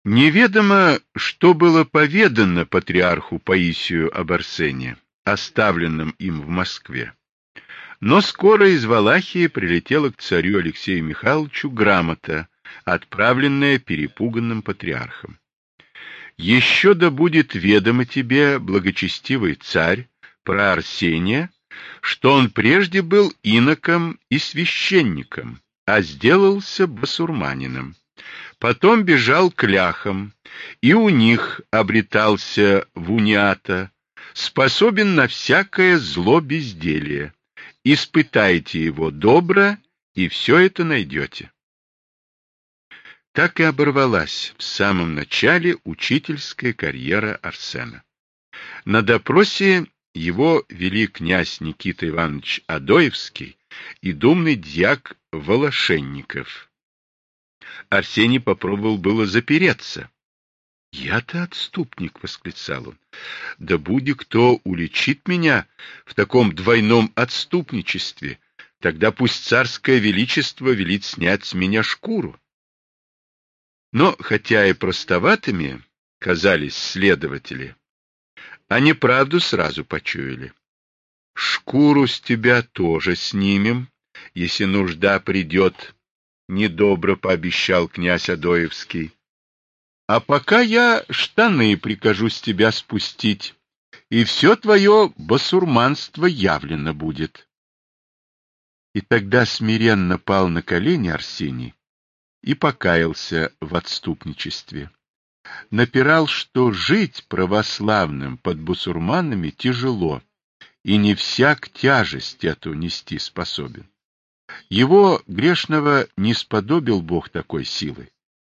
Неведомо, что было поведано патриарху Паисию об Арсене, оставленном им в Москве. Но скоро из Валахии прилетела к царю Алексею Михайловичу грамота, отправленная перепуганным патриархом. «Еще да будет ведомо тебе, благочестивый царь, про Арсения, что он прежде был иноком и священником, а сделался басурманином. Потом бежал к ляхам, и у них обретался в униата, способен на всякое зло безделие. Испытайте его добро, и все это найдете». Так и оборвалась в самом начале учительская карьера Арсена. На допросе его вели князь Никита Иванович Адоевский и думный дьяк Волошенников. Арсений попробовал было запереться. «Я-то отступник!» — восклицал он. «Да буди кто уличит меня в таком двойном отступничестве, тогда пусть царское величество велит снять с меня шкуру». Но, хотя и простоватыми казались следователи, они правду сразу почуяли. «Шкуру с тебя тоже снимем, если нужда придет», — недобро пообещал князь Адоевский. «А пока я штаны прикажу с тебя спустить, и все твое басурманство явлено будет». И тогда смиренно пал на колени Арсений и покаялся в отступничестве. Напирал, что жить православным под бусурманами тяжело, и не всяк тяжесть эту нести способен. Его, грешного, не сподобил Бог такой силы.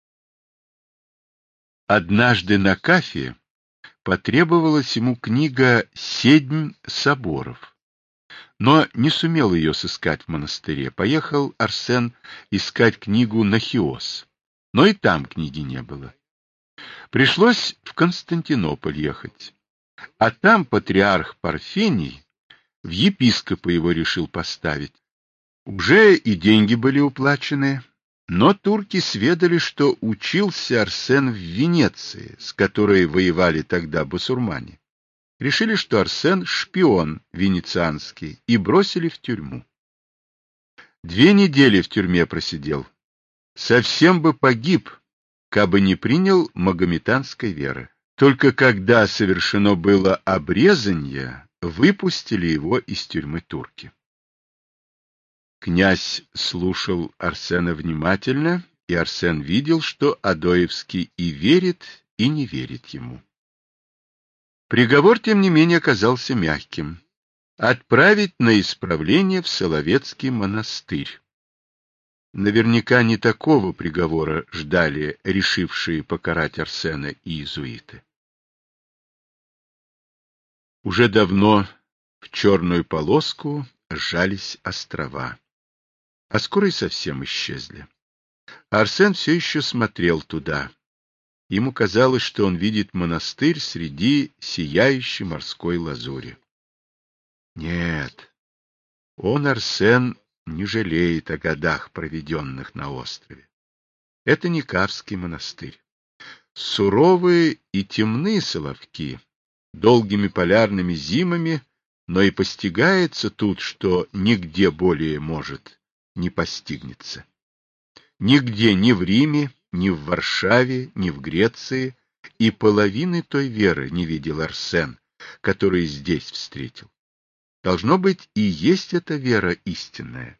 Однажды на Кафе потребовалась ему книга «Седьм соборов», но не сумел ее сыскать в монастыре. Поехал Арсен искать книгу на Хиос, но и там книги не было. Пришлось в Константинополь ехать, а там патриарх Парфений в епископа его решил поставить. Уже и деньги были уплачены, но турки сведали, что учился Арсен в Венеции, с которой воевали тогда басурмане. Решили, что Арсен шпион венецианский, и бросили в тюрьму. 2 недели в тюрьме просидел. Совсем бы погиб, кабы не принял магометанской веры. Только когда совершено было обрезание, выпустили его из тюрьмы турки. Князь слушал Арсена внимательно, и Арсен видел, что Адоевский и верит, и не верит ему. Приговор, тем не менее, оказался мягким. Отправить на исправление в Соловецкий монастырь. Наверняка не такого приговора ждали решившие покарать Арсена и иезуиты. Уже давно в черную полоску сжались острова, а скоро и совсем исчезли. Арсен все еще смотрел туда. Ему казалось, что он видит монастырь среди сияющей морской лазури. Нет, он, Арсен, не жалеет о годах, проведенных на острове. Это не Кавский монастырь. Суровые и темны соловки, долгими полярными зимами, но и постигается тут, что нигде более может не постигнется. Нигде, ни в Риме, ни в Варшаве, ни в Греции, и половины той веры не видел Арсен, который здесь встретил. Должно быть, и есть эта вера истинная.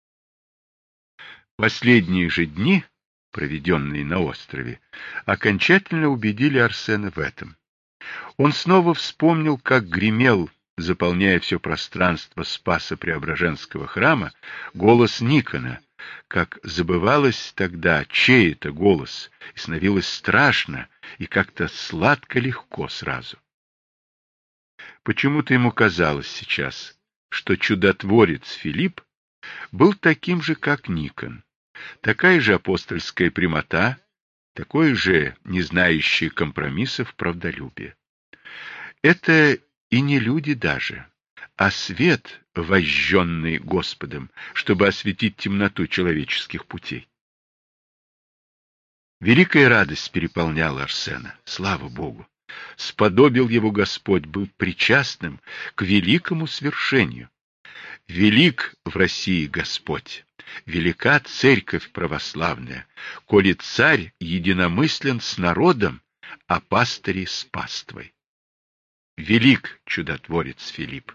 Последние же дни, проведенные на острове, окончательно убедили Арсена в этом. Он снова вспомнил, как гремел, заполняя все пространство Спасо-Преображенского храма, голос Никона, как забывалось тогда, чей это голос, и становилось страшно, и как-то сладко-легко сразу. Почему-то ему казалось сейчас, что чудотворец Филипп был таким же, как Никон, такая же апостольская прямота, такое же не знающее компромиссов правдолюбие. Это и не люди даже, а свет, вожженный Господом, чтобы осветить темноту человеческих путей. Великая радость переполняла Арсена. Слава Богу! Сподобил его Господь быть причастным к великому свершению. Велик в России Господь, велика церковь православная, коли царь единомыслен с народом, а пастыри с паствой. Велик чудотворец Филипп.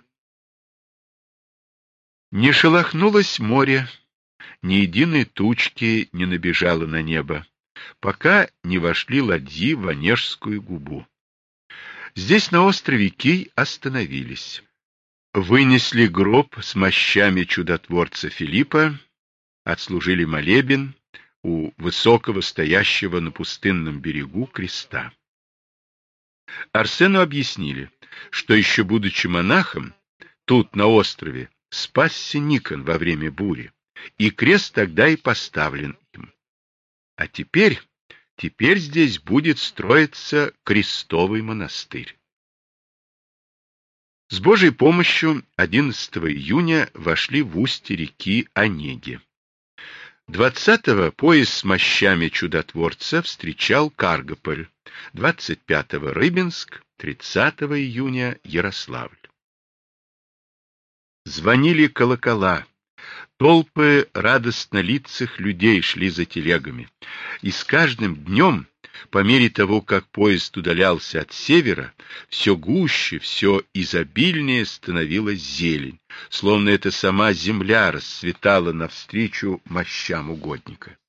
Не шелохнулось море, ни единой тучки не набежало на небо, пока не вошли ладьи в Онежскую губу. Здесь на острове Кий остановились. Вынесли гроб с мощами чудотворца Филиппа, отслужили молебен у высокого стоящего на пустынном берегу креста. Арсену объяснили, что еще будучи монахом, тут на острове спасся Никон во время бури, и крест тогда и поставлен им. А теперь здесь будет строиться крестовый монастырь. С Божьей помощью 11 июня вошли в устье реки Онеги. 20-го поезд с мощами чудотворца встречал Каргополь, 25-го Рыбинск, 30 июня Ярославль. Звонили колокола. Толпы радостнолицых людей шли за телегами, и с каждым днем, по мере того, как поезд удалялся от севера, все гуще, все изобильнее становилась зелень, словно это сама земля расцветала навстречу мощам угодника.